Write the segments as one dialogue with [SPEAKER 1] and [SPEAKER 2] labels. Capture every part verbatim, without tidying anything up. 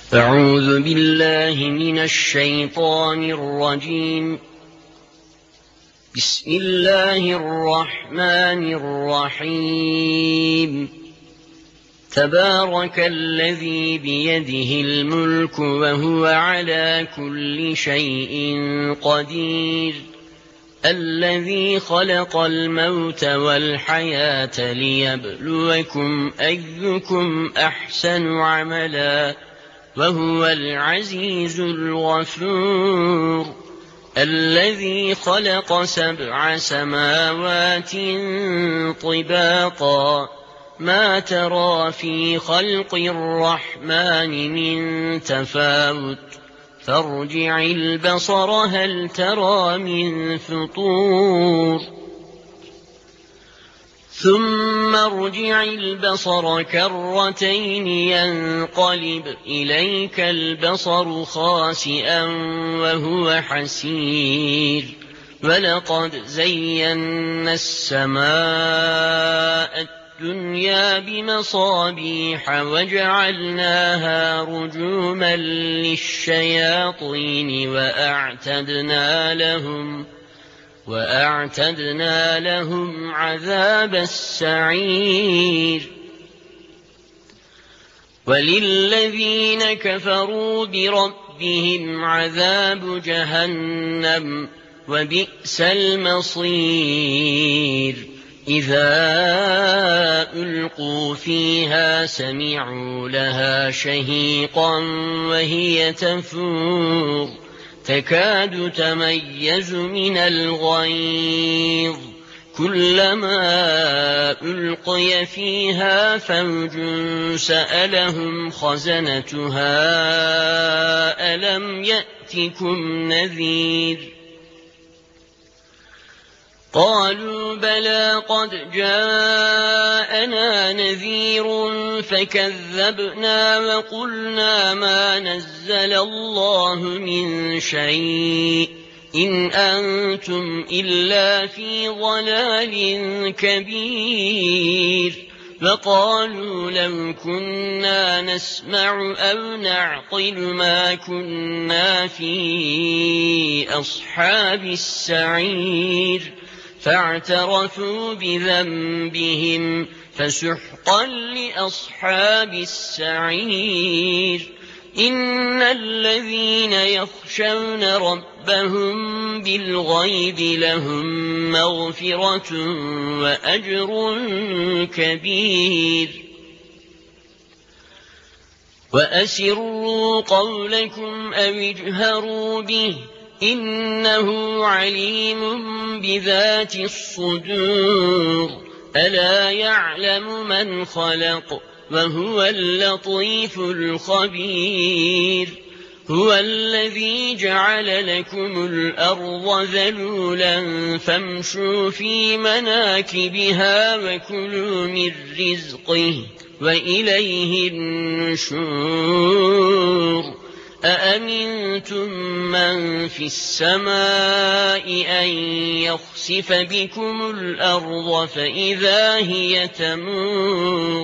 [SPEAKER 1] أعوذ بالله من الشيطان الرجيم. بسم الله الرحمن الرحيم. تبارك الذي بيده الملك وهو على كل شيء قدير، الذي خلق الموت والحياة ليبلوكم أيكم أحسن عملا، وهو العزيز الغفور. الذي خلق سبع سماوات طباقا، ما ترى في خلق الرحمن من تفاوت، فارجع البصر هل ترى من فطور، ثم ارجع البصر كرتين ينقلب إليك البصر خاسئا وهو حسير. ولقد زينا السماء الدنيا بمصابيح وجعلناها رجوما للشياطين وأعتدنا لهم وأعتدنا لهم عذاب السعير. وللذين كفروا بربهم عذاب جهنم وبئس المصير. إذا ألقوا فيها سمعوا لها شهيقا وهي تفور، تكاد تميز من الغيظ، كلما ألقي فيها فوج سألهم خزنتها ألم يأتكم نذير؟ قالوا بلى قد جاءنا نذير فكذبنا وقلنا ما نزل الله من شيء إن أنتم إلا في ضلال كبير. وقالوا لو كنا نسمع أو نعقل ما كنا في أصحاب السعير. فاعترفوا بذنبهم فسحقا لأصحاب السعير. إن الذين يخشون ربهم بالغيب لهم مغفرة وأجر كبير. وأسروا قولكم أو اجهروا به إنه عليم بذات الصدور. ألا يعلم من خلق وهو اللطيف الخبير. هو الذي جعل لكم الأرض ذلولا فامشوا في مناكبها وكلوا من رزقه وإليه النشور. أأمنتم من في السماء أن يخسف بكم الأرض فإذا هي تمور،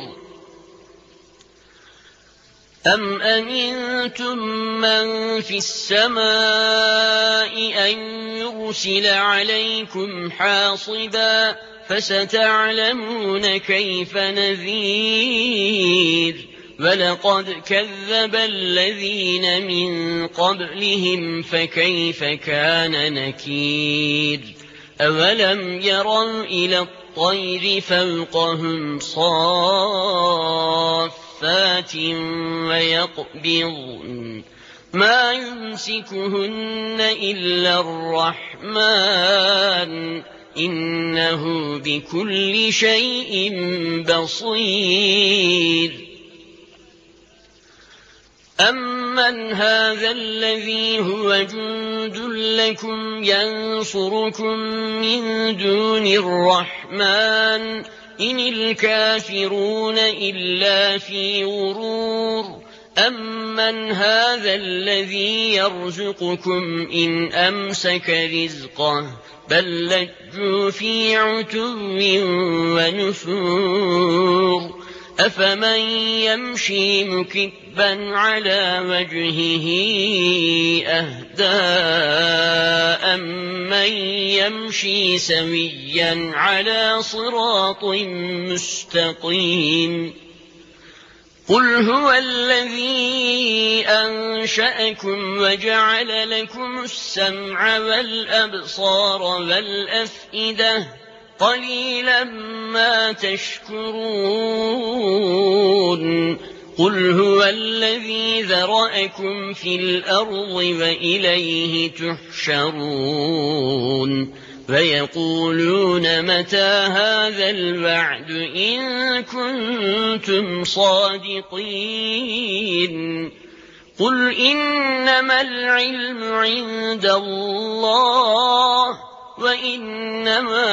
[SPEAKER 1] أم أمنتم من في السماء أن يرسل عليكم حاصبا فستعلمون كيف نذير. ولقد كذب الذين من قبلهم فكيف كان نكير. أولم يروا إلى الطير فوقهم صافات ويقبضن ما يمسكهن إلا الرحمن إنه بكل شيء بصير. أمن هذا الذي هو جند لكم ينصركم من دون الرحمن إن الكافرون إلا في غرور. أمن هذا الذي يرزقكم إن أمسك رزقه بل لجوا في عتو ونفور. أفمن يمشي مكبا كذبا على وجهه أهدى أمن يمشي سويا على صراط مستقيم قل هو الذي أنشأكم وجعل لكم السمع والأبصار والأفئدة قليلا ما تشكرون قل هو الذي ذرأكم في الأرض وإليه تحشرون فيقولون متى هذا الوعد إن كنتم صادقين قل إنما العلم عند الله وإنما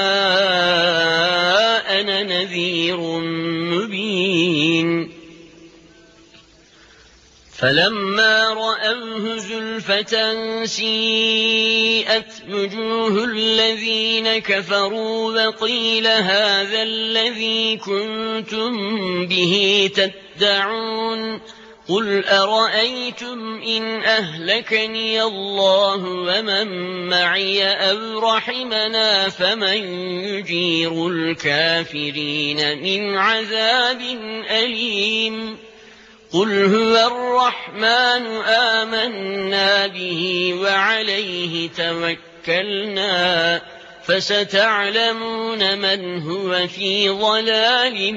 [SPEAKER 1] أنا نذير مبين فلما رأوه زلفة سيئت وجوه الذين كفروا وقيل هذا الذي كنتم به تدعون قل أرأيتم إن أهلكني الله ومن معي أو رحمنا فمن يجير الكافرين من عذاب أليم قل هو الرحمن آمنا به وعليه توكلنا فستعلمون من هو في ضلال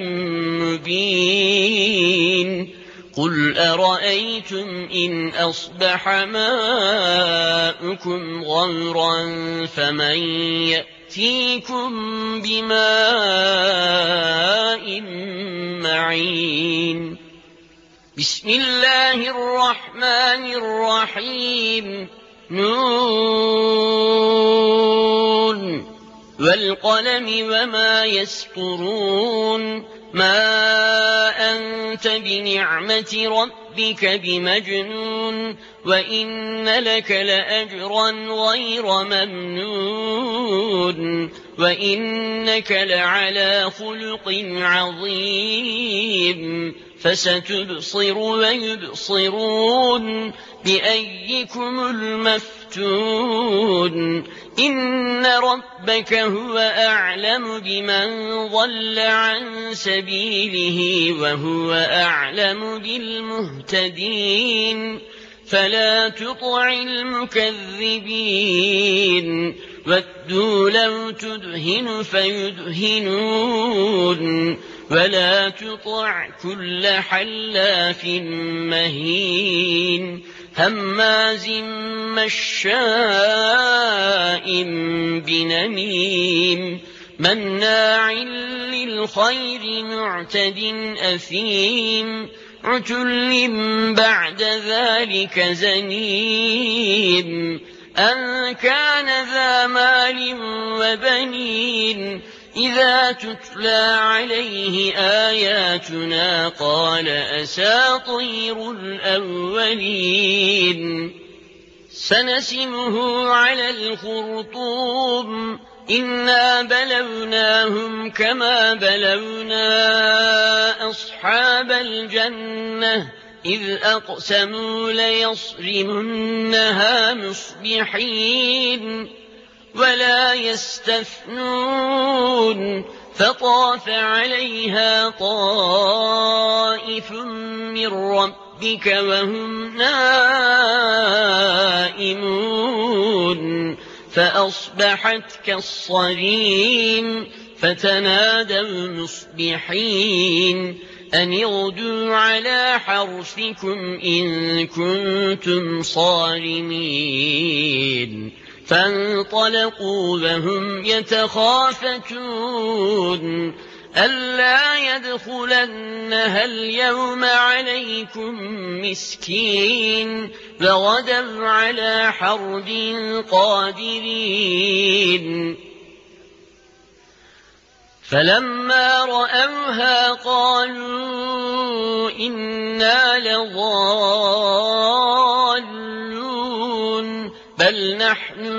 [SPEAKER 1] مبين قل أرأيتم إن أصبح ماؤكم غورا فمن يأتيكم بماء معين بسم الله الرحمن الرحيم نون والقلم وما يسطرون ما أنت بنعمة ربك بمجنون وإن لك لأجرا غير ممنون وإنك لعلى خلق عظيم فستبصر ويبصرون بأيكم المفتون إن ربك هو أعلم بمن ضل عن سبيله وهو أعلم بالمهتدين فلا تطع المكذبين ودوا لو تدهن فيدهنون ولا تطع كل حلاف مهين هماز مشاء بنميم مناع للخير معتد أثيم عتل بعد ذلك زنيم أن كان ذا مال وبنين إذا تتلى عليه آياتنا قال أساطير الأولين سنسمه على الخرطوم إنا بلوناهم كما بلونا أصحاب الجنة إذ أقسموا ليصرمنها مصبحين ولا يستثنون فطاف عليها طائف من ربك وهم نائمون فأصبحت كالصريم فتنادوا مصبحين أن اغدوا على حرثكم إن كنتم صارمين فانطلقوا وهم يتخافتون ألا يدخلنها اليوم عليكم مسكين وغدوا على حرد قادرين فلما رأوها قالوا إنا لضالون بل نحن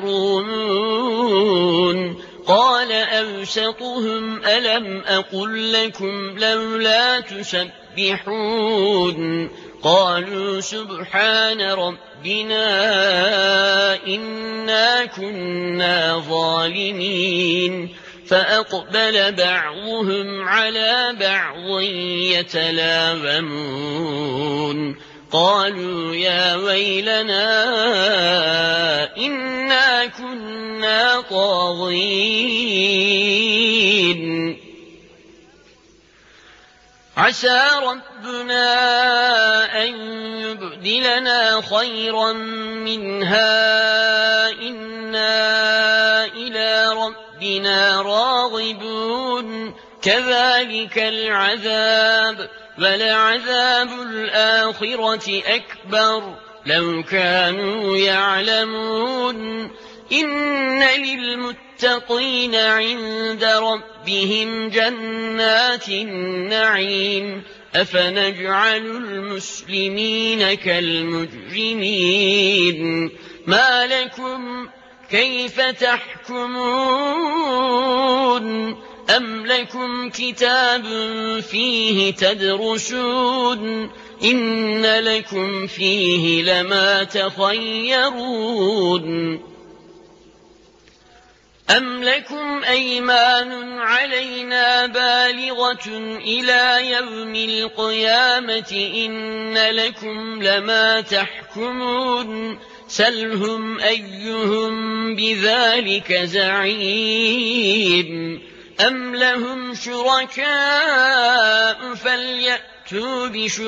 [SPEAKER 1] محرومون قال أوسطهم ألم أقل لكم لولا تسبحون قالوا سبحان ربنا إنا كنا ظالمين فأقبل بعضهم على بعض يتلاومون قالوا يا ويلنا إنا كنا طاغين عسى ربنا أن يبدلنا خيرا منها إنا إلى ربنا راغبون كذلك العذاب ولعذاب الآخرة أكبر لو كانوا يعلمون إن للمتقين عند ربهم جنات النعيم أفنجعل المسلمين كالمجرمين ما لكم كيف تحكمون أم لكم كتاب فيه تدرسون إن لكم فيه لما تخيرون أم لكم أيمان علينا بالغة إلى يوم القيامة إن لكم لما تحكمون سلهم أيهم بذلك زعيم أم لهم شركاء فليأتوا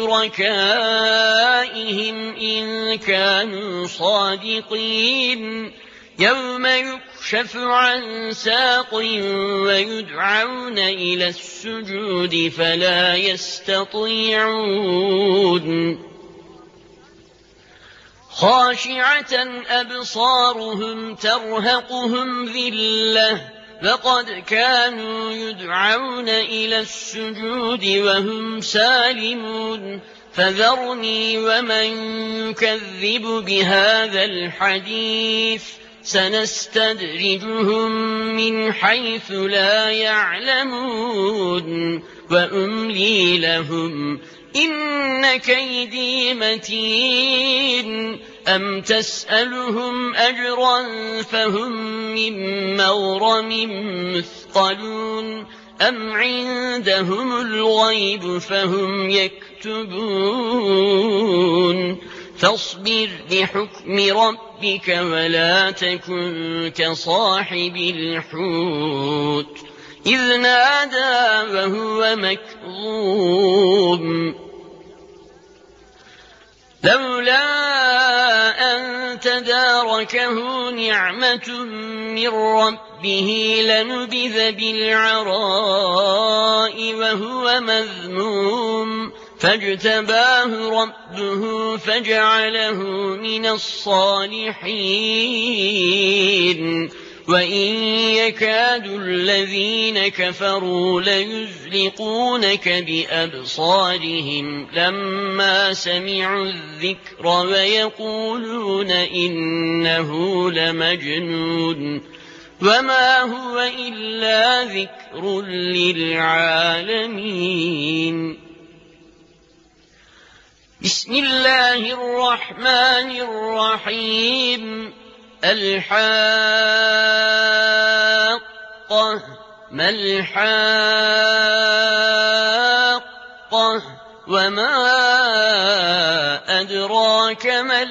[SPEAKER 1] بشركائهم إن كانوا صادقين يوم يكشف عن ساق ويدعون إلى السجود فلا يستطيعون خاشعة أبصارهم ترهقهم ذلة لقد كانوا يدعون إلى السجود وهم سالمون فذرني ومن يكذب بهذا الحديث سنستدرجهم من حيث لا يعلمون وأملي لهم إن كيدي متين أم تسألهم أجرا فهم من مغرم مثقلون أم عندهم الغيب فهم يكتبون فاصبر لحكم ربك ولا تكن كصاحب الحوت إذ نادى وهو مكظوم لولا أن تداركه نعمة من ربه لنبذ بالعراء وهو مذموم فاجتباه ربه فجعله من الصالحين وإن يكاد الذين كفروا ليزلقونك بأبصارهم لما سمعوا الذكر ويقولون إنه لمجنون وما هو إلا ذكر للعالمين بسم الله الرحمن الرحيم الحاقة ما الحاقة وما أدراك ما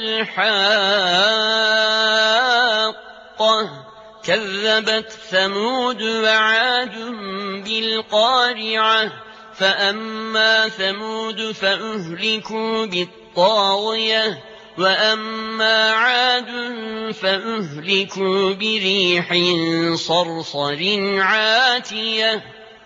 [SPEAKER 1] الحاقة كذبت ثمود وعاد بالقارعة فأما ثمود فأهلكوا بالطاغية وأما عاد فأهلكوا بريح صرصر عاتية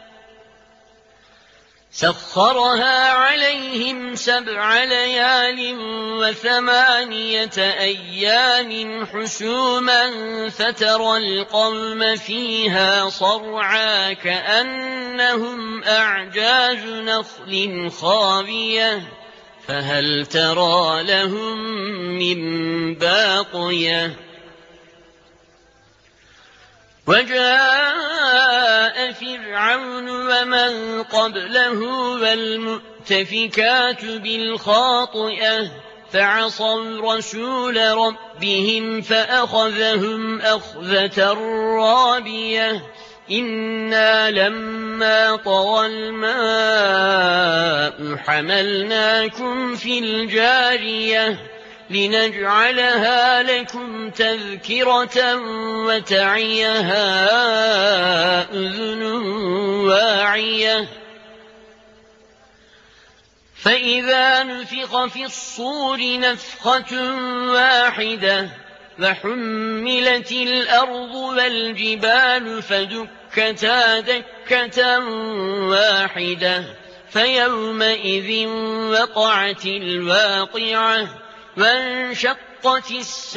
[SPEAKER 1] سخرها عليهم سبع ليال وثمانية أيام حسوما فترى القوم فيها صرعا كأنهم أعجاز نخل خاوية فهل ترى لهم من باقية وجاء فِرْعَوْنُ وَمَن قَبْلَهُ وَالْمُؤْتَفِكَاتُ بِالْخَاطِئَةِ فَعَصَوْا رَسُولَ رَبِّهِمْ فَأَخَذَهُمْ أَخْذَةً رَّابِيَةً إِنَّا لَمَّا طَغَى الْمَاءُ حَمَلْنَاكُمْ فِي الْجَارِيَةِ لِنَجْعَلَهَا لَكُمْ تَذْكِرَةً وَتَعِيَهَا أُذُنٌ وَاعِيَةٌ فَإِذَا نُفِخَ فِي الصُّورِ نَفْخَةٌ وَاحِدَةٌ وَحُمِّلَتِ الْأَرْضُ وَالْجِبَالُ فَدُكَّتَا دَكَّةً وَاحِدَةً فَيَوْمَئِذٍ وَقَعَتِ الْوَاقِعَةُ وَانشَقَّتِ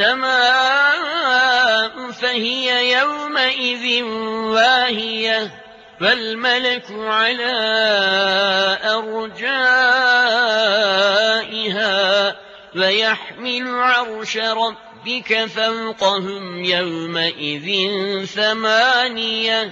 [SPEAKER 1] السَّمَاءُ فَهِيَ يَوْمَئِذٍ وَاهِيَةٌ وَالْمَلَكُ عَلَى أَرْجَائِهَا وَيَحْمِلُ عَرْشَ رَبِّكَ فَوْقَهُمْ يَوْمَئِذٍ ثَمَانِيَةٌ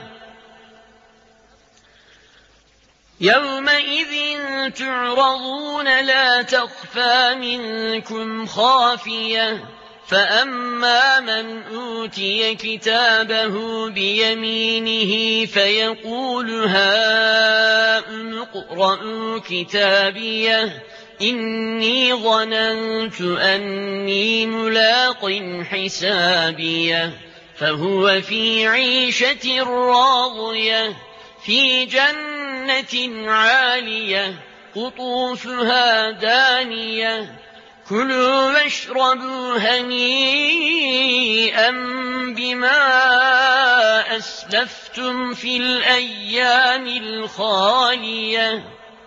[SPEAKER 1] يَوْمَئِذٍ تُعْرَضُونَ لَا تَخْفَى مِنكُمْ خَافِيَةٌ فَأَمَّا مَنْ أُوتِيَ كِتَابَهُ بِيَمِينِهِ فَيَقُولُ هَاؤُمُ اقْرَءُوا كِتَابِيَهْ إِنِّي ظَنَنتُ أَنِّي مُلَاقٍ حِسَابِيَهْ فَهُوَ فِي عِيشَةٍ رَّاضِيَةٍ فِي جَنَّةٍ عَالِيَةٍ قُطُوفُهَا دَانِيَةٌ كُلُوا وَاشْرَبُوا هَنِيئًا بِمَا أَسْلَفْتُمْ فِي الْأَيَّامِ الْخَالِيَةِ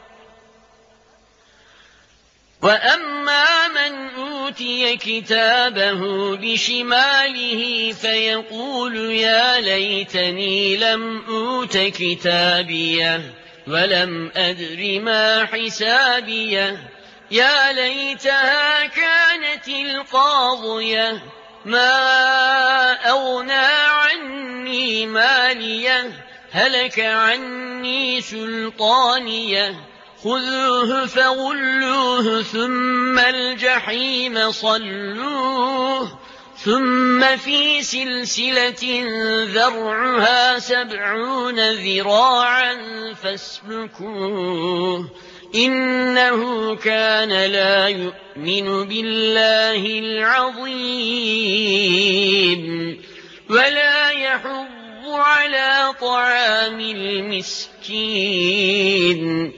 [SPEAKER 1] وَأَمَّا مَنْ أُوتِيَ كِتَابَهُ بِشِمَالِهِ فَيَقُولُ يَا لَيْتَنِي لَمْ أُوتَ كِتَابِيَهْ وَلَمْ أَدْرِ مَا حِسَابِيَهْ يَا لَيْتَهَا كَانَتِ الْقَاضِيَةَ مَا أَغْنَىٰ عَنِّي مَالِيَهْ هَلَكَ عَنِّي سُلْطَانِيَهْ خُذُوهُ فَغُلُّوهُ ثُمَّ الْجَحِيمَ صَلُّوهُ ثُمَّ فِي سِلْسِلَةٍ ذَرْعُهَا سَبْعُونَ ذِرَاعًا فَاسْلُكُوهُ إِنَّهُ كَانَ لَا يُؤْمِنُ بِاللَّهِ الْعَظِيمِ وَلَا يَحُضُّ عَلَىٰ طَعَامِ الْمِسْكِينِ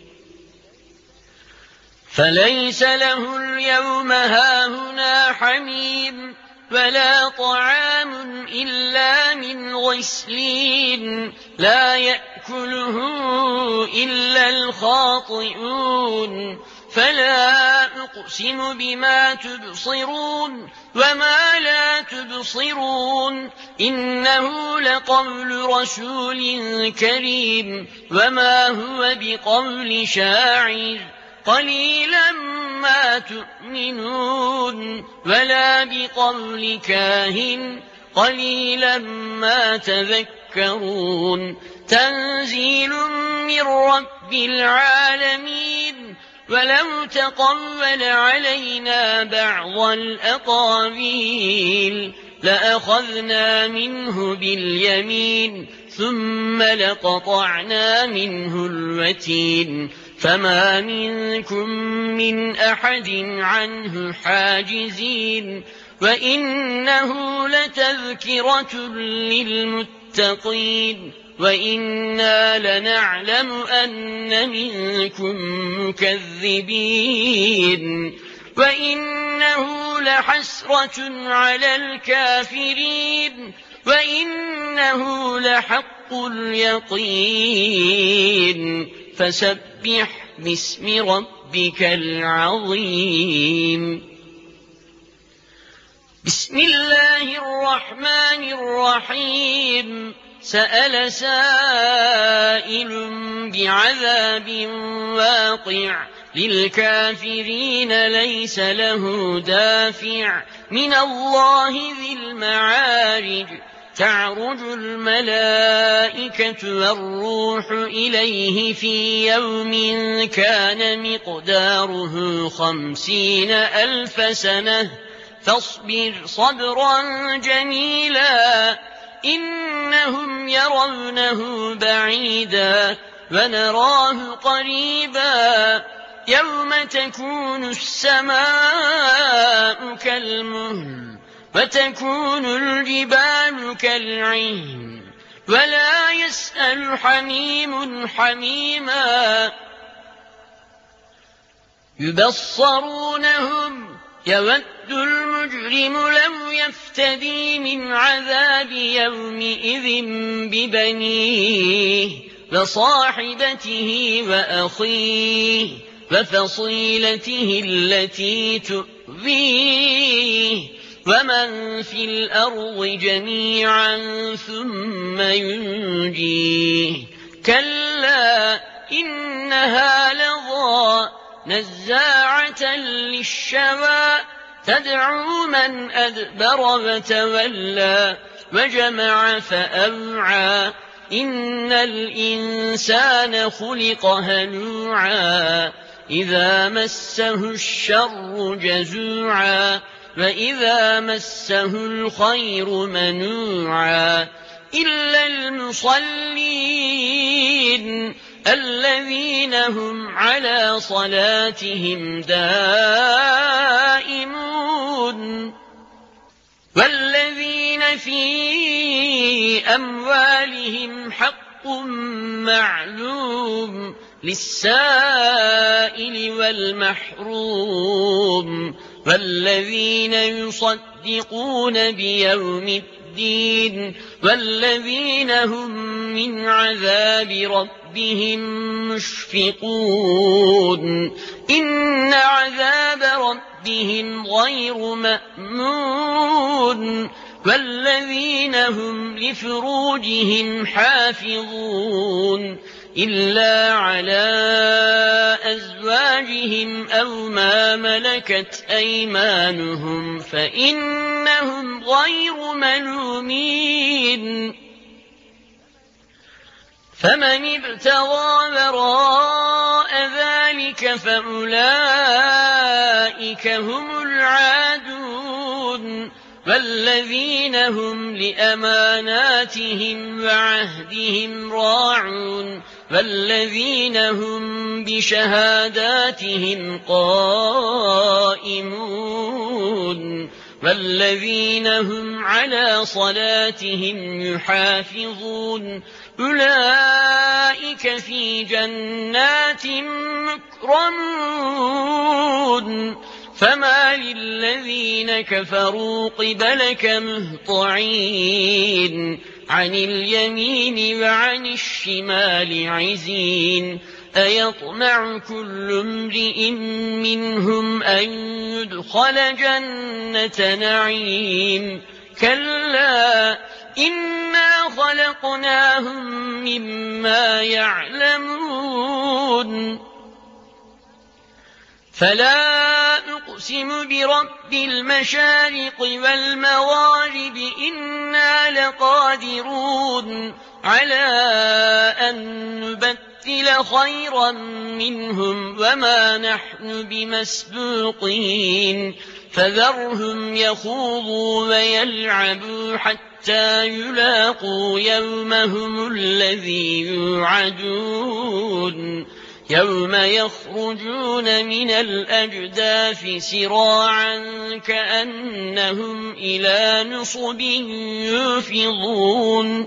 [SPEAKER 1] فَلَيْسَ لَهُ الْيَوْمَ هَاهُنَا حَمِيمٌ وَلَا طَعَامٌ إِلَّا مِنْ غِسْلِينٍ لَا يَأْكُلُهُ إِلَّا الْخَاطِئُونَ فَلَا أُقْسِمُ بِمَا تُبْصِرُونَ وَمَا لَا تُبْصِرُونَ إِنَّهُ لَقَوْلُ رَسُولٍ كَرِيمٍ وَمَا هُوَ بِقَوْلِ شَاعِرٍ قَلِيلًا مَا تُؤْمِنُونَ وَلَا بِقَوْلِ كَاهِنٍ قَلِيلًا مَا تَذَكَّرُونَ تَنزِيلٌ مِّن رَّبِّ الْعَالَمِينَ وَلَوْ تَقَوَّلَ عَلَيْنَا بَعْضَ الْأَقَاوِيلِ لَأَخَذْنَا مِنْهُ بِالْيَمِينِ ثُمَّ لَقَطَعْنَا مِنْهُ الْوَتِينَ فَمَا مِنكُم مِّنْ أَحَدٍ عَنْهُ حَاجِزِينَ وَإِنَّهُ لَتَذْكِرَةٌ لِّلْمُتَّقِينَ وَإِنَّا لَنَعْلَمُ أَنَّ مِنكُم مُّكَذِّبِينَ وَإِنَّهُ لَحَسْرَةٌ عَلَى الْكَافِرِينَ وَإِنَّهُ لَحَقُّ الْيَقِينِ فَسَبِّحْ بِاسْمِ رَبِّكَ الْعَظِيمِ بسم الله الرحمن الرحيم سأل سائل بعذاب واقع للكافرين ليس له دافع من الله ذي المعارج تعرج الملائكة والروح إليه في يوم كان مقداره خمسين ألف سنة فاصبر صبرا جميلا إنهم يرونه بعيدا ونراه قريبا يوم تكون السماء كالمهل وتكون الجبال كالعهن ولا يسأل حميم حميما يبصرونهم يود المجرم لو يفتدي من عذاب يومئذ ببنيه وصاحبته وأخيه وفصيلته التي تؤذيه ومن في الأرض جميعا ثم ينجيه كلا إنها لظى نزاعة للشوى تدعو من أدبر وتولى وجمع فأوعى إن الإنسان خلق هلوعا إذا مسه الشر جزوعا وإذا مسه الخير منوعا إلا المصلين الذين هم على صلاتهم دائمون والذين في أموالهم حق معلوم للسائل والمحروم والذين يصدقون بيوم الدين والذين هم من عذاب ربهم مشفقون إن عذاب ربهم غير مأمون والذين هم لفروجهم حافظون إلا على أزواجهم أو ما ملكت أيمانهم فإنهم غير ملومين فمن ابتغى وراء ذلك فأولئك هم العادون والذين هم لأماناتهم وعهدهم راعون والذين هم بشهاداتهم قائمون والذين هم على صلاتهم يحافظون أولئك في جنات مكرمون فما للذين كفروا قبلك مهطعين عن اليمين وعن الشمال عزين أيطمع كل امرئ منهم أن يدخل جنة نعيم كلا إنا خلقناهم مما يعلمون فلا أقسم برب المشارق والمغارب إنا لقادرون على أن نبدل خيرا منهم وما نحن بمسبوقين فذرهم يخوضوا ويلعبوا حتى يلاقوا يومهم الذي يوعدون يوم يخرجون من الأجداث سراعا كأنهم إلى نصب يوفضون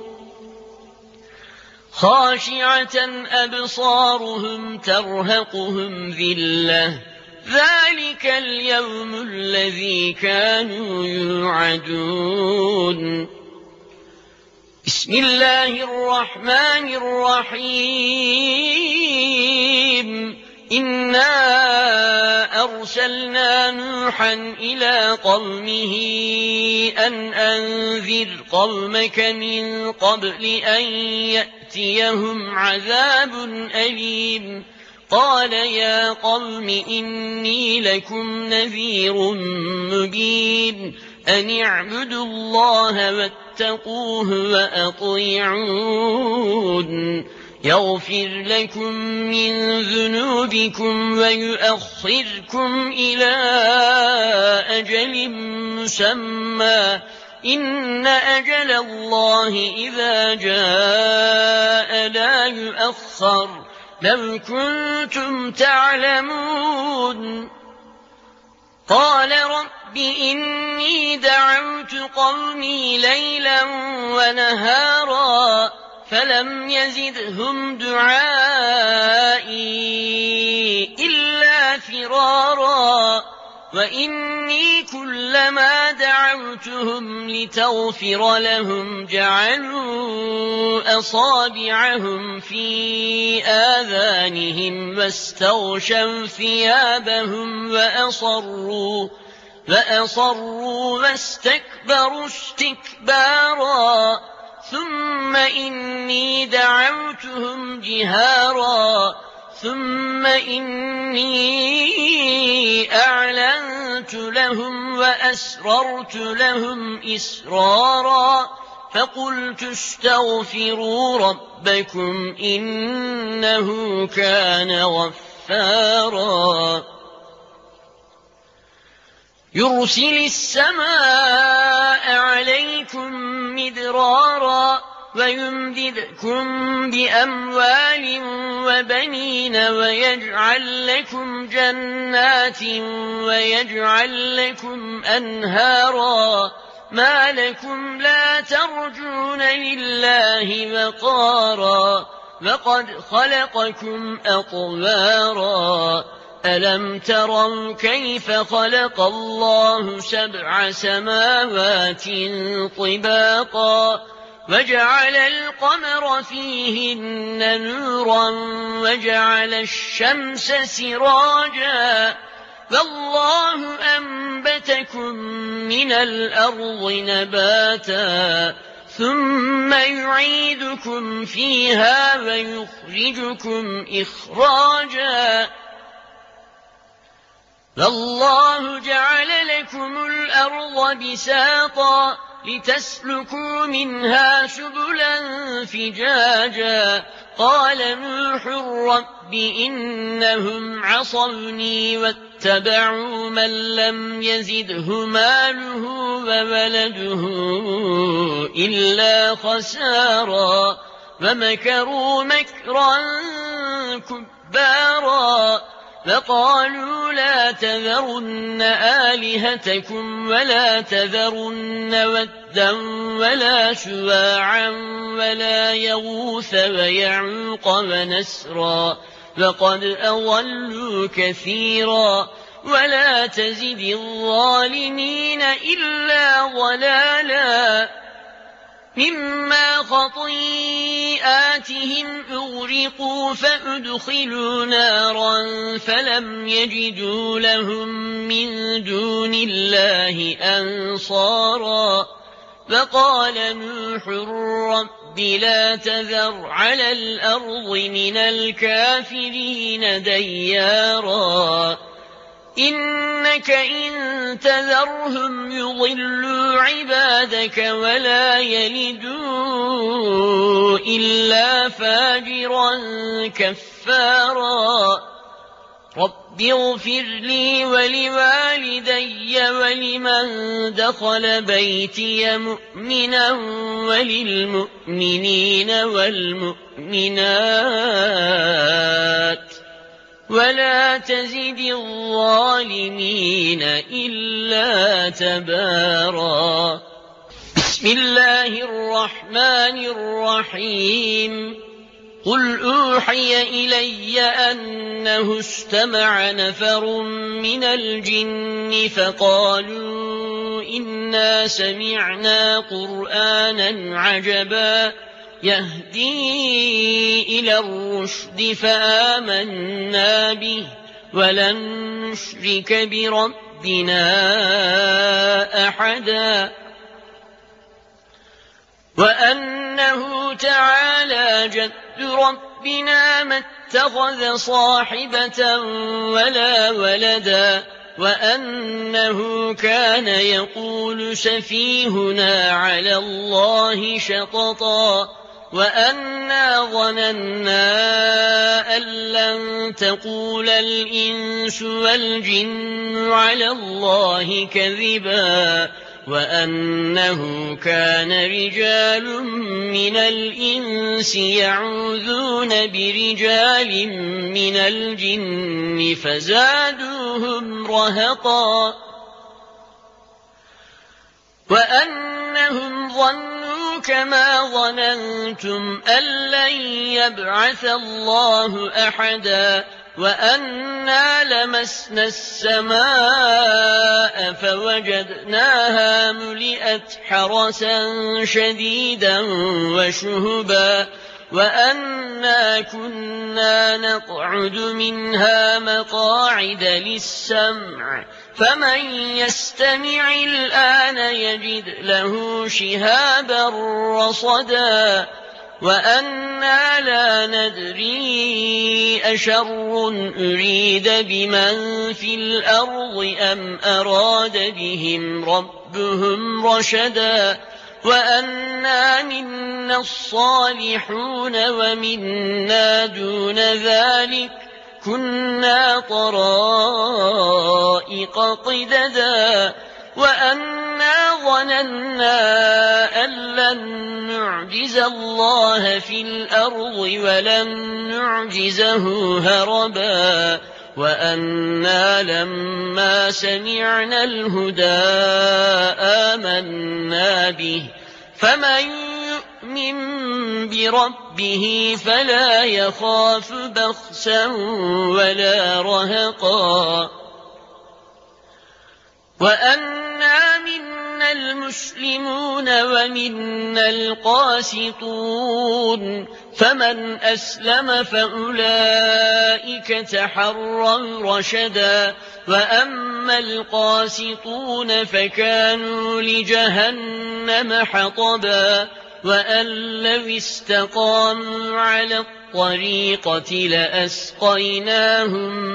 [SPEAKER 1] خاشعة أبصارهم ترهقهم ذلة ذلك اليوم الذي كانوا يوعدون بسم الله الرحمن الرحيم إنا أرسلنا نوحا إلى قومه أن أنذر قومك من قبل أن يأتيهم عذاب أليم قال يا قوم إني لكم نذير مبين أن اعبدوا الله واتقوه وأطيعون يغفر لكم من ذنوبكم ويؤخركم إلى أجل مسمى إن أجل الله إذا جاء لا يؤخر لو كنتم تعلمون قال رب إني دعوت قومي ليلا ونهارا فلم يزدهم دعائي إلا فرارا وإني كلما دعوتهم لتغفر لهم جعلوا أصابعهم في آذانهم واستغشوا ثيابهم وأصروا وأصروا واستكبروا استكبارا ثم إني دعوتهم جهارا ثم إني أعلنت لهم وأسررت لهم إسرارا فقلت استغفروا ربكم إنه كان غفارا يرسل السماء عليكم مدرارا ويمددكم بأموال وبنين ويجعل لكم جنات ويجعل لكم أنهارا ما لكم لا ترجون لله وقارا وقد خلقكم أطوارا ألم تروا كيف خلق الله سبع سماوات طباقا وجعل القمر فيهن نورا وجعل الشمس سراجا والله أنبتكم من الأرض نباتا ثم يعيدكم فيها ويخرجكم إخراجا والله جعل لكم الأرض بساطا لتسلكوا منها سبلا فجاجا قال نوح رب إنهم عصوني واتبعوا من لم يزده ماله وولده إلا خسارا ومكروا مكرا كبارا فقالوا لا تذرن آلهتكم ولا تذرن ودا ولا شواعا ولا يغوث ويعوق ونسرا وقد أضلوا كثيرا ولا تزد الظالمين إلا ضلالا مما خطيئاتهم أغرقوا فأدخلوا نارا فلم يجدوا لهم من دون الله أنصارا فقال نوح رب لا تذر على الأرض من الكافرين ديارا إنك إن تذرهم يضلوا عبادك ولا يلدوا إلا فاجرا كفارا رب اغفر لي ولوالدي ولمن دخل بيتي مؤمنا وللمؤمنين والمؤمنات ولا تزد الظالمين إلا تبارا بسم الله الرحمن الرحيم قل أوحي إلي أنه استمع نفر من الجن فقالوا إنا سمعنا قرآنا عجبا يهدي إلى الرشد فآمنا به ولن نشرك بربنا أحدا وأنه تعالى جد ربنا ما اتخذ صاحبة ولا ولدا وأنه كان يقول سفيهنا على الله شططا وأنا ظننا أن لن تقول الإنس والجن على الله كذبا وأنه كان رجال من الإنس يعوذون برجال من الجن فزادوهم رهقا وأنهم ظنوا كما ظننتم أن لن يبعث الله أحدا وأنا لمسنا السماء فوجدناها ملئت حرسا شديدا وشهبا وأنا كنا نقعد منها مقاعد للسمع فمن يستمع الآن يجد له شهابا رصدا وأنا لا ندري أشر أريد بمن في الأرض أم أراد بهم ربهم رشدا وأنا منا الصالحون ومنا دون ذلك كنا طرائق قددا وأنا ظننا أن لن نعجز الله في الأرض ولن نعجزه هربا وأنا لما سمعنا الهدى آمنا به فمن يؤمن بربه فلا يخاف بخسا ولا رهقا وأنا منا المسلمون ومنا القاسطون فمن أسلم فأولئك تحروا رشدا وأما القاسطون فكانوا لجهنم حطبا وأن لو استقاموا على الطريقة لأسقيناهم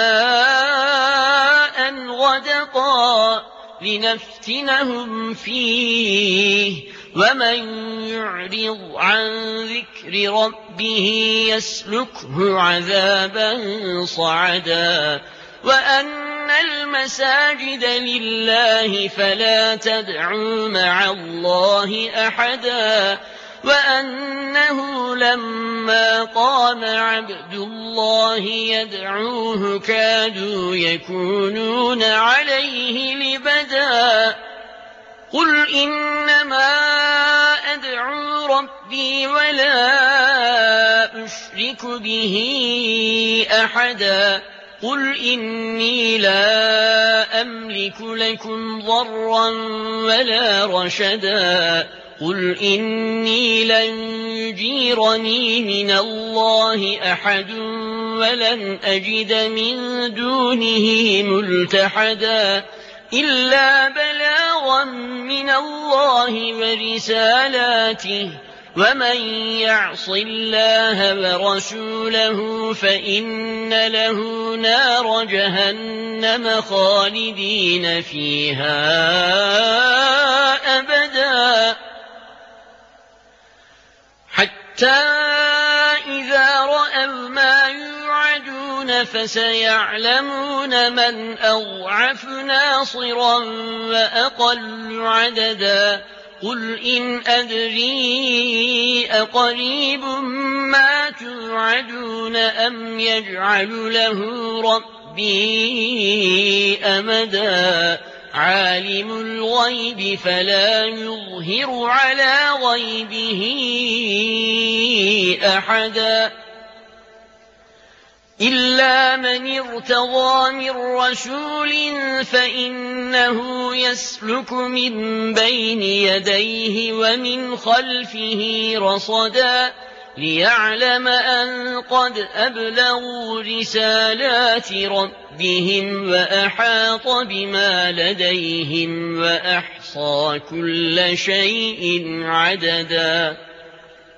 [SPEAKER 1] ماء غدقا لنفتنهم فيه ومن يعرض عن ذكر ربه يسلكه عذابا صعدا وأن المساجد لله فلا تدعوا مع الله أحدا وأنه لما قام عبد الله يدعوه كادوا يكونون عليه لبدا قل إنما أدعو ربي ولا أشرك به أحدا قل إني لا أملك لكم ضرا ولا رشدا قل إني لن يجيرني من الله أحد ولن أجد من دونه ملتحدا إلا بلاغا من الله ورسالاته ومن يعص الله ورسوله فإن له نار جهنم خالدين فيها أبدا حتى إذا رأوا ما يوعدون فسيعلمون من أضعف ناصرا وأقل عددا قل إن أدري أقريب ما توعدون أم يجعل له ربي أمدا عالم الغيب فلا يظهر على غيبه أحدا إلا من ارتضى من رسول فإنه يسلك من بين يديه ومن خلفه رصدا ليعلم أن قد أبلغوا رسالات ربهم وأحاط بما لديهم وأحصى كل شيء عددا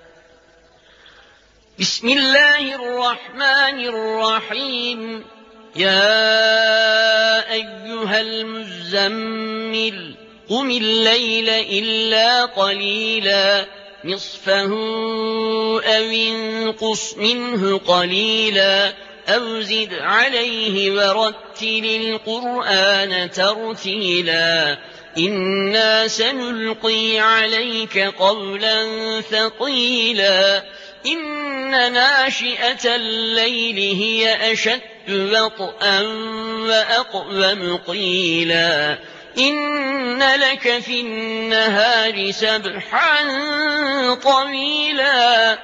[SPEAKER 1] بسم الله الرحمن الرحيم يا أيها المزمل قم الليل إلا قليلا نصفه أو انقص منه قليلا أو زد عليه ورتل القرآن ترتيلا إنا سنلقي عليك قولا ثقيلا إن ناشئة الليل هي أشد وطئا وأقوم قيلا إن لك في النهار سبحا طويلا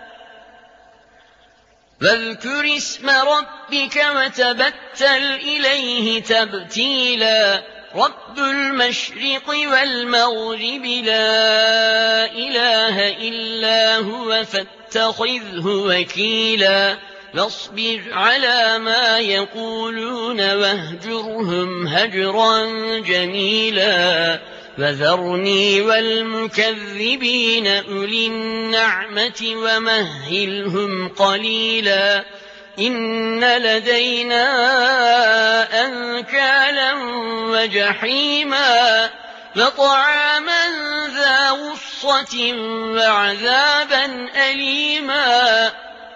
[SPEAKER 1] واذكر اسم ربك وتبتل إليه تبتيلا رب المشرق والمغرب لا إله إلا هو فاتخذه وكيلا واصبر على ما يقولون واهجرهم هجرا جميلا وذرني والمكذبين أولي النعمة ومهلهم قليلا إن لدينا أنكالا وجحيما وطعاما ذا غصة وعذابا أليما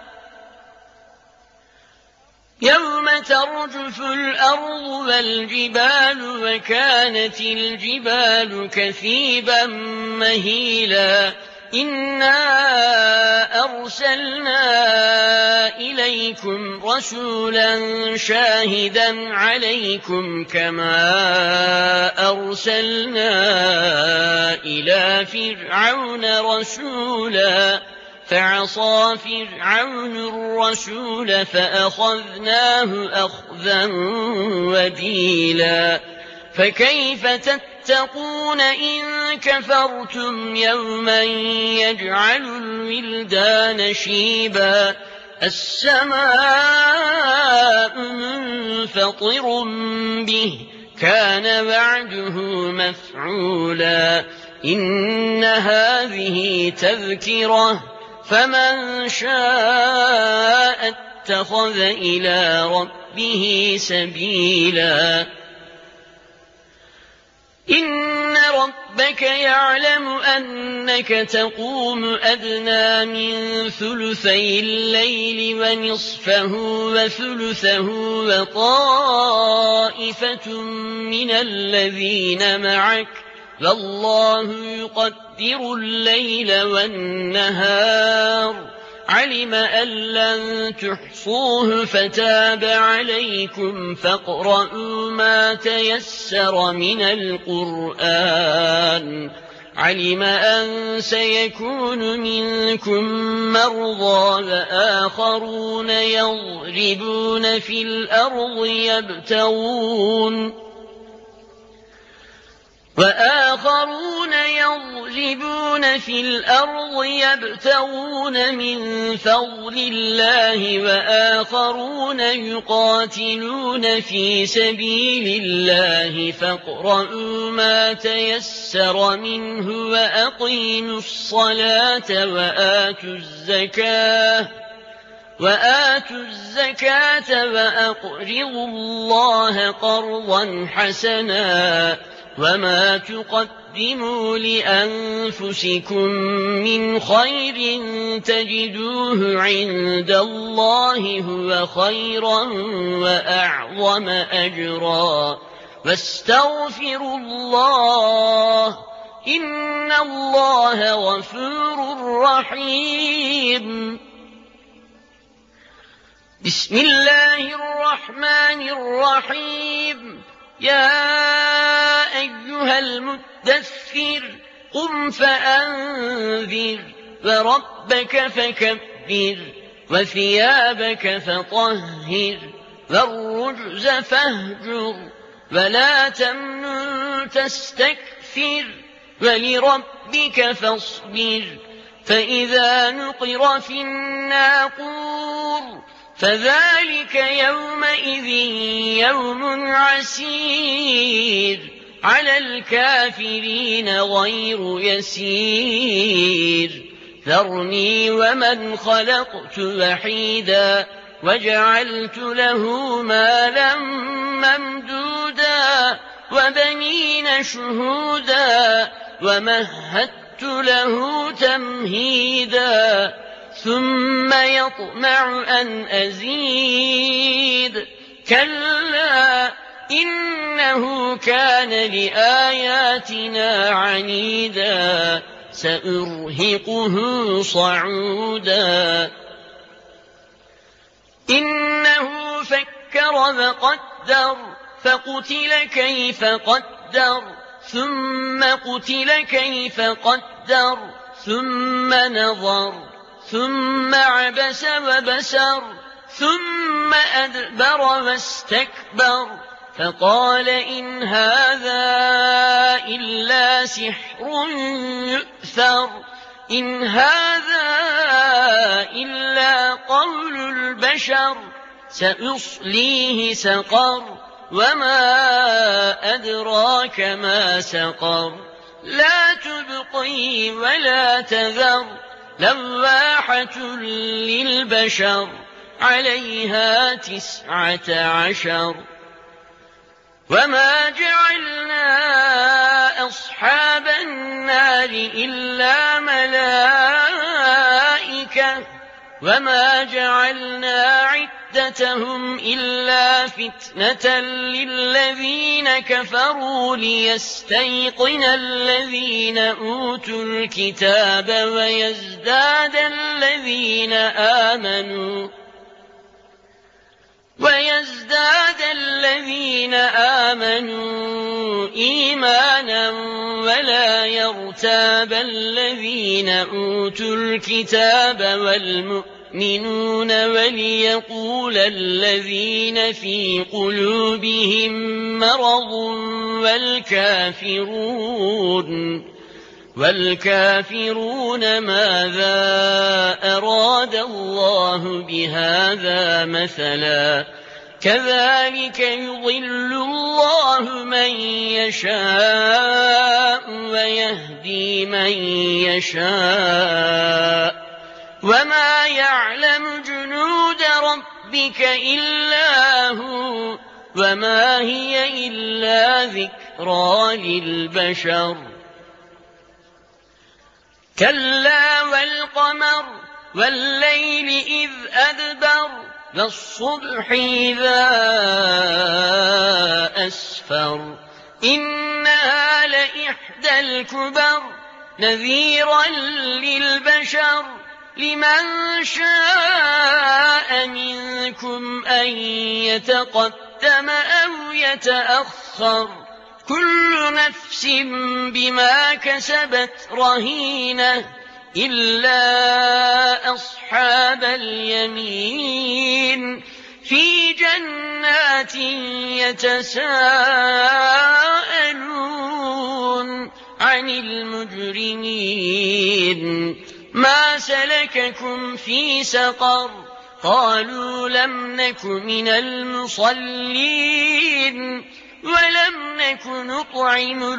[SPEAKER 1] يوم ترجف الأرض والجبال وكانت الجبال كثيبا مهيلا إنا أرسلنا إليكم رسولا شاهدا عليكم كما أرسلنا إلى فرعون رسولا فعصى فرعون الرسول فأخذناه أخذا وبيلا فكيف تتقون إن كفرتم يوما يجعل الولدان شيبا السماء منفطر به كان وعده مفعولا إن هذه تذكرة فمن شاء اتخذ إلى ربه سبيلا إن ربك يعلم أنك تقوم أدنى من ثلثي الليل ونصفه وثلثه وطائفة من الذين معك والله يقدر الليل والنهار علم أن لن تحصوه فتاب عليكم فاقرؤوا ما تيسر من القرآن علم أن سيكون منكم مرضى وآخرون يضربون في الأرض يبتغون وآخرون يضربون في الأرض يبتغون من فضل الله وآخرون يقاتلون في سبيل الله فاقرؤوا ما تيسر منه وأقيموا الصلاة وآتوا الزكاة وآتوا الزكاة وأقرضوا الله قرضا حسنا وما تقدموا لأنفسكم من خير تجدوه عند الله هو خيرا وأعظم أجرا واستغفروا الله إن الله غفور رحيم بسم الله الرحمن الرحيم يا أيها المدثر قم فأنذر وربك فكبر وثيابك فطهر والرجز فاهجر ولا تمنن تستكثر ولربك فاصبر فإذا نقر في الناقور فذلك يومئذ يوم عسير على الكافرين غير يسير ذرني ومن خلقت وحيدا وجعلت له مالا ممدودا وبنين شهودا ومهدت له تمهيدا ثم يطمع أن أزيد كلا إنه كان لآياتنا عنيدا سأرهقه صعودا إنه فكر وقدر فقتل كيف قدر ثم قتل كيف قدر ثم نظر ثم عبس وبسر ثم أدبر واستكبر فقال إن هذا إلا سحر يؤثر إن هذا إلا قول البشر سأصليه سقر وما أدراك ما سقر لا تبقي ولا تذر لواحة للبشر عليها تسعة عشر وما جعلنا أصحاب النار إلا ملائكة وما جعلنا عدتهم إلا فتنة للذين كفروا ليستيقن الذين أوتوا الكتاب ويزداد الذين آمنوا ويزداد الذين آمنوا إيمانا ولا يرتاب الذين أوتوا الكتاب والمؤمنون وليقول الذين في قلوبهم مرض والكافرون والكافرون ماذا أراد الله بهذا مثلا كذلك يضل الله من يشاء ويهدي من يشاء وما يعلم جنود ربك إلا هو وما هي إلا ذكرى للبشر كلا والقمر والليل إذ أدبر والصبح إذا أسفر إنها لإحدى الكبر نذيرا للبشر لمن شاء منكم أن يتقدم أو يتأخر كل نفس بما كسبت رهينة إلا أصحاب اليمين في جنات يتساءلون عن المجرمين ما سلككم في سقر قالوا لم نك من المصلين ولم نك نطعم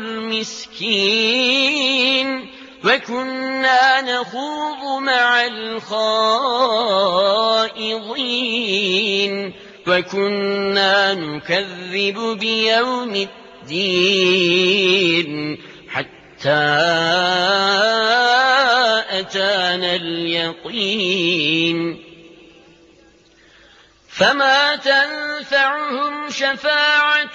[SPEAKER 1] المسكين وكنا نخوض مع الخائضين وكنا نكذب بيوم الدين حتى أتانا اليقين فما تنفعهم شفاعة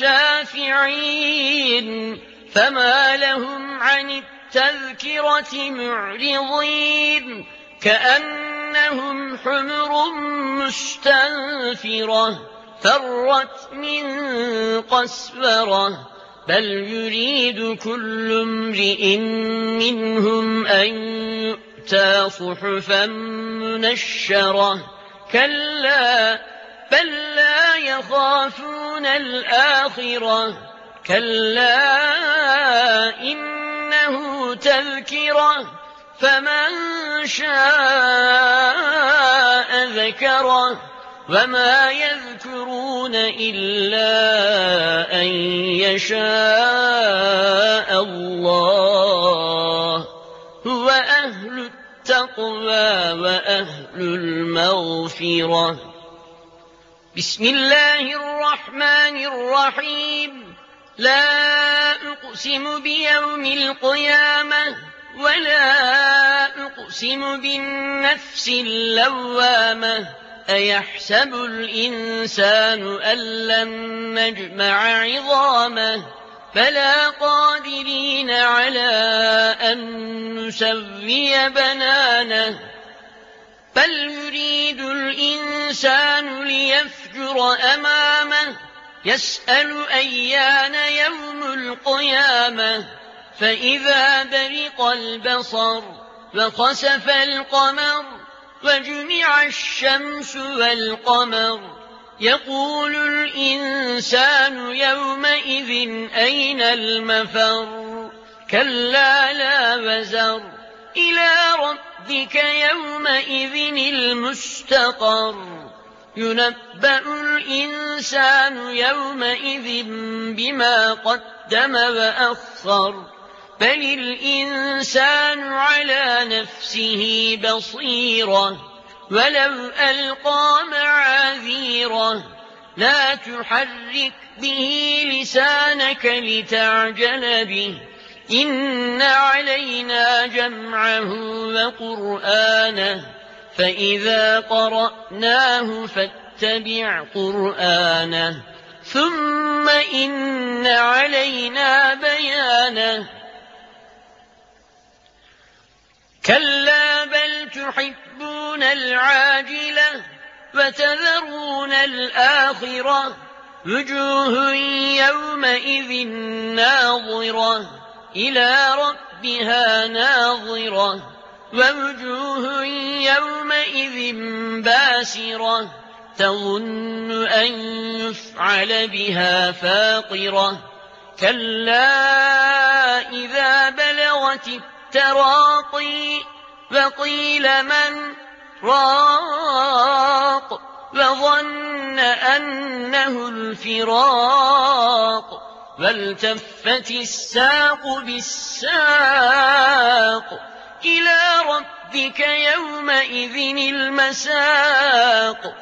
[SPEAKER 1] الشافعين فما لهم عن التذكرة معرضين كأنهم حمر مستنفرة فرت من قسورة بل يريد كل امرئ منهم أن يؤتى صحفا منشرة كلا بل لا يخافون الآخرة كلا إنه تذكرة فمن شاء ذكره وما يذكرون إلا أن يشاء الله هو أهل التقوى وأهل المغفرة بسم الله الرحمن الرحيم لا أقسم بيوم القيامة ولا أقسم بالنفس اللوامة أيحسب الإنسان أن لن نجمع عظامه بلى قادرين على أن نسوي بنانه بل يريد الإنسان ليفجر أمامه يسأل أيان يوم القيامة فإذا برق البصر وخسف القمر وجمع الشمس والقمر يقول الإنسان يومئذ أين المفر كلا لا وزر إلى ربك يومئذ المستقر ينبأ الإنسان يومئذ بما قدم وأخر بل الإنسان على نفسه بصيرة ولو ألقى معاذيره لا تحرك به لسانك لتعجل به إن علينا جمعه وقرآنه فإذا قرأناه فاتبع قرآنه ثم إن علينا بيانه كلا بل تحبون العاجلة وتذرون الآخرة وجوه يومئذ ناظرة إلى ربها ناظرة ووجوه يومئذ باسرة تظن أن يفعل بها فاقرة كلا إذا بلغت التراقي وقيل من راق وظن أنه الفراق والتفت الساق بالساق إلى ربك يومئذ المساق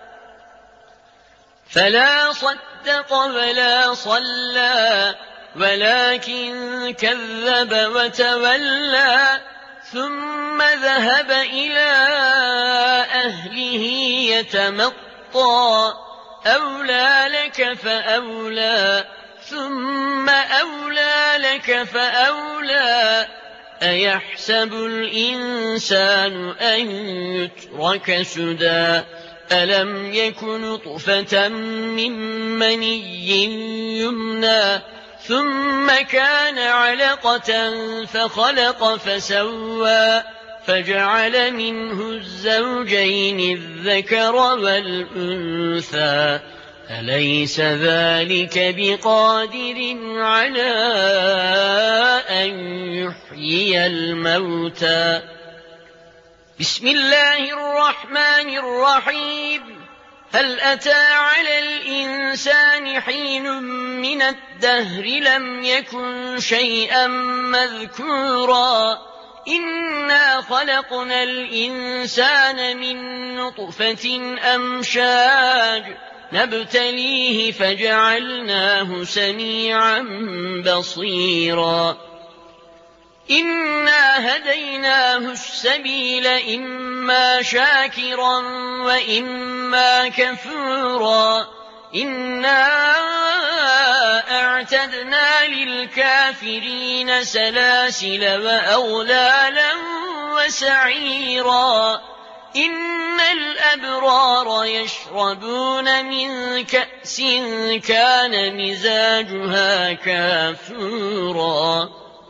[SPEAKER 1] فلا صدق ولا صلى ولكن كذب وتولى ثم ذهب إلى أهله يتمطى أولى لك فأولى ثم أولى لك فأولى أيحسب الإنسان أن يترك سدى ألم يكن نطفة من مني يمنى ثم كان علقة فخلق فسوى فجعل منه الزوجين الذكر والأنثى أليس ذلك بقادر على أن يحيي الموتى بسم الله الرحمن الرحيم هل أتى على الإنسان حين من الدهر لم يكن شيئا مذكورا إنا خلقنا الإنسان من نطفة أمشاج نبتليه فجعلناه سميعا بصيرا إنا هديناه السبيل إما شاكرا وإما كفورا إنا أعتدنا للكافرين سلاسل وأغلالا وسعيرا إن الأبرار يشربون من كأس كان مزاجها كافورا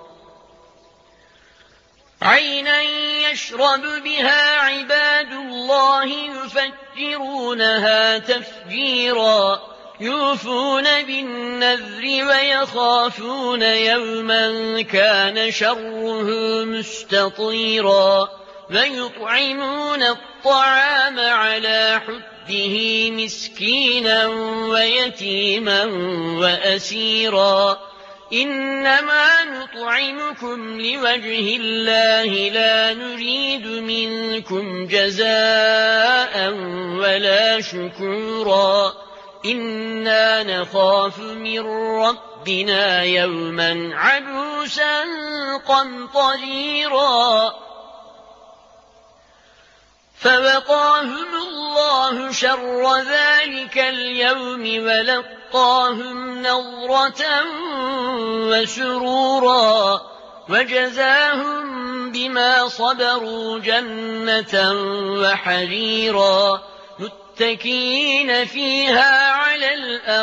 [SPEAKER 1] عينا يشرب بها عباد الله يفجرونها تفجيرا يوفون بالنذر ويخافون يوما كان شره مستطيرا ويطعمون الطعام على حبه مسكينا ويتيما وأسيرا إنما نطعمكم لوجه الله لا نريد منكم جزاء ولا شكورا إنا نخاف من ربنا يوما عبوسا قمطريرا فوقاهم الله شر ذلك اليوم ولقاهم نضرة وسرورا وجزاهم بما صبروا جنة وحريرا متكئين فيها على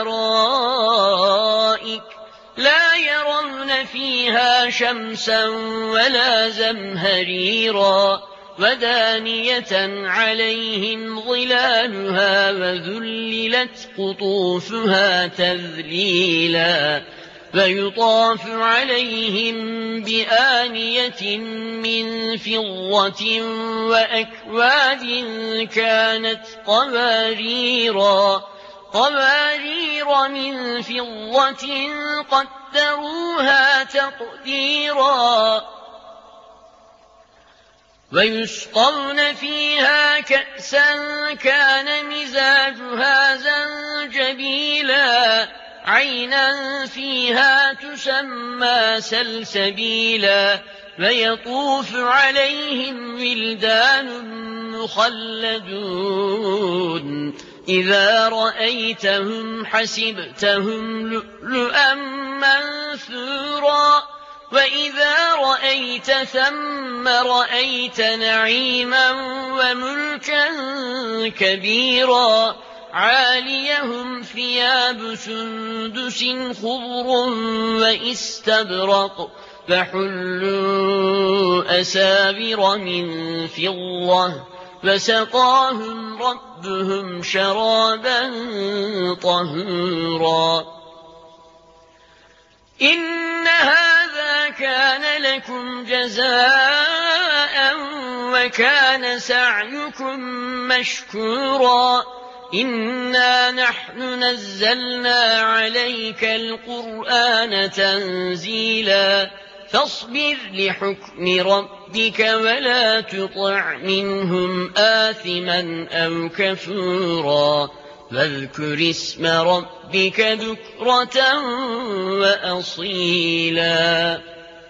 [SPEAKER 1] الأرائك لا يرون فيها شمسا ولا زمهريرا ودانية عليهم ظلالها وذللت قطوفها تذليلا ويطاف عليهم بآنية من فضة وأكواب كانت قواريرا قوارير من فضة قدروها تقديرا ويسقون فيها كأسا كان مزاجها زنجبيلا عينا فيها تسمى سلسبيلا ويطوف عليهم ولدان مخلدون إذا رأيتهم حسبتهم لؤلؤا منثورا وإذا رأيت ثم رأيت نعيما وملكا كبيرا عاليهم ثياب سندس خضر وإستبرق فحلوا أسابر من فضة وسقاهم ربهم شرابا طهورا إن هذا كان لكم جزاء وكان سعيكم مشكورا إنا نحن نزلنا عليك القرآن تنزيلا فاصبر لحكم ربك ولا تطع منهم آثما أو كفورا واذكر اسم ربك بكرة وأصيلا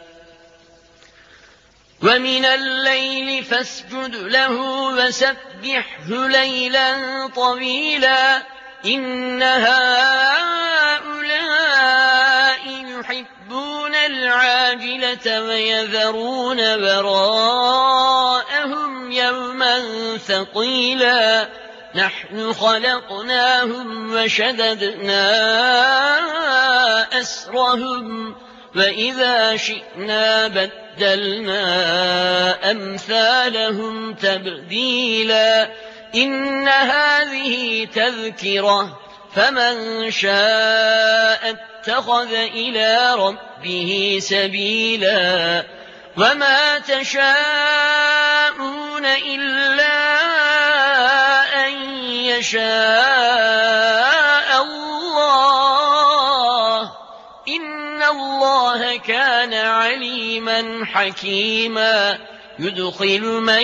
[SPEAKER 1] ومن الليل فاسجد له وسبحه ليلا طويلا إن هؤلاء يحبون العاجلة ويذرون وراءهم يوما ثقيلا نحن خلقناهم وشددنا أسرهم وإذا شئنا بدلنا أمثالهم تبديلا إن هذه تذكرة فمن شاء اتخذ إلى ربه سبيلا وما تشاءون إلا أن يشاء الله إن الله كان عليما حكيما يدخل من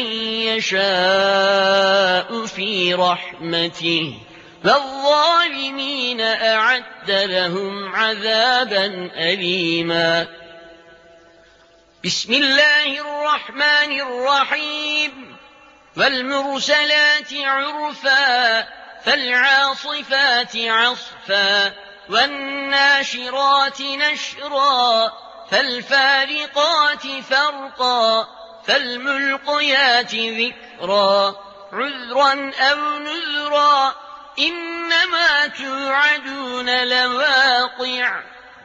[SPEAKER 1] يشاء في رحمته والظالمين أعد لهم عذابا أليما بسم الله الرحمن الرحيم والمرسلات عرفا فالعاصفات عصفا والناشرات نشرا فالفارقات فرقا فالملقيات ذكرا عذرا أو نذرا إنما توعدون لواقع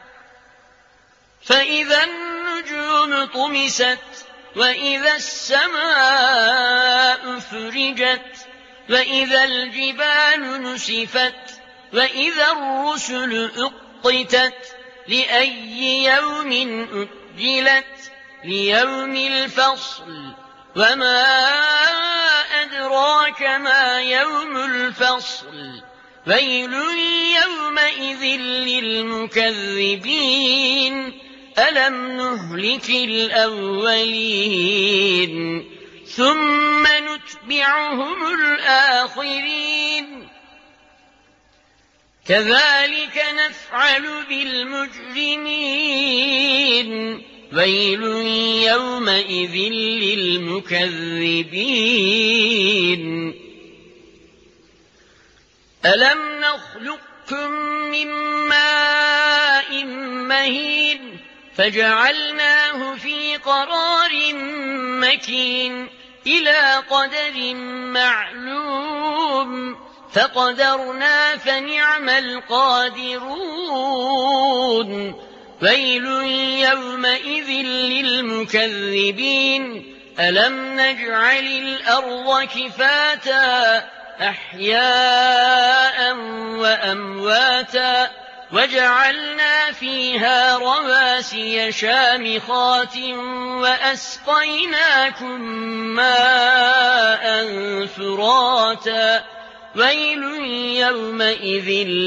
[SPEAKER 1] فإذا النجوم طمست وإذا السماء فرجت وإذا الجبال نسفت وإذا الرسل أقتت لأي يوم أجلت ليوم الفصل وما أدراك ما يوم الفصل ويل يومئذ للمكذبين ألم نهلك الأولين ثم نتبعهم الآخرين كذلك نفعل بالمجرمين ويل يومئذ للمكذبين ألم نخلقكم من ماء مهين فجعلناه في قرار مكين إلى قدر معلوم فقدرنا فنعم القادرون ويل يومئذ للمكذبين ألم نجعل الأرض كفاتا أحياء وأمواتا وجعلنا فيها رواسي شامخات وأسقيناكم ماء فراتا ويل يومئذ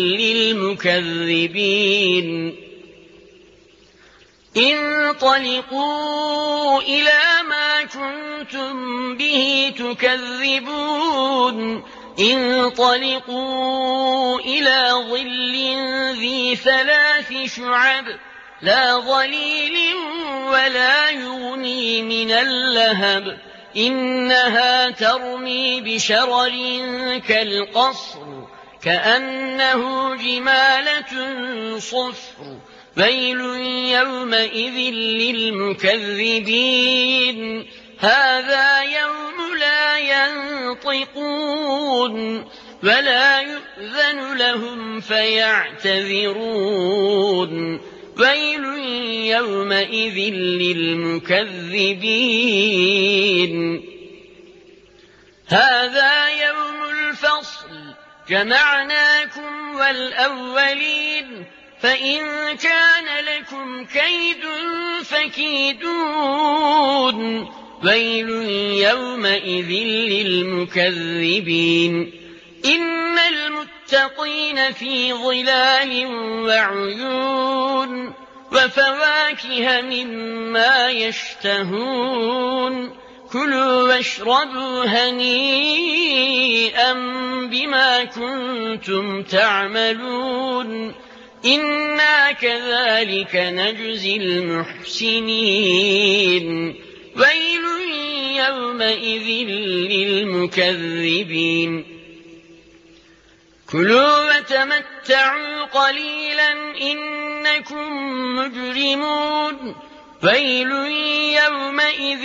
[SPEAKER 1] للمكذبين انطلقوا إلى ما كنتم به تكذبون انطلقوا إلى ظل ذي ثلاث شعب لا ظليل ولا يغني من اللهب إنها ترمي بشرر كالقصر كأنه جمالة صفر ويل يومئذ للمكذبين هذا يوم لا ينطقون ولا يؤذن لهم فيعتذرون ويل يومئذ للمكذبين هذا يوم الفصل جمعناكم والأولين فإن كان لكم كيد فكيدون ويل يومئذ للمكذبين إن المتقين في ظلال وعيون وفواكه مما يشتهون كلوا واشربوا هنيئا بما كنتم تعملون إنا كذلك نجزي المحسنين ويل يومئذ للمكذبين كلوا وتمتعوا قليلا إنكم مجرمون ويل يومئذ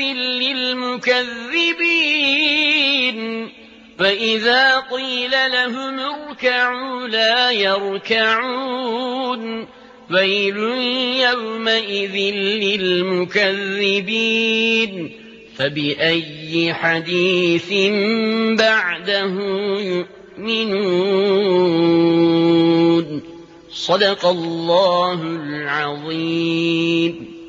[SPEAKER 1] للمكذبين وإذا قيل لهم اركعوا لا يركعون ويل يومئذ للمكذبين فبأي حديث بعده يؤمنون صدق الله العظيم.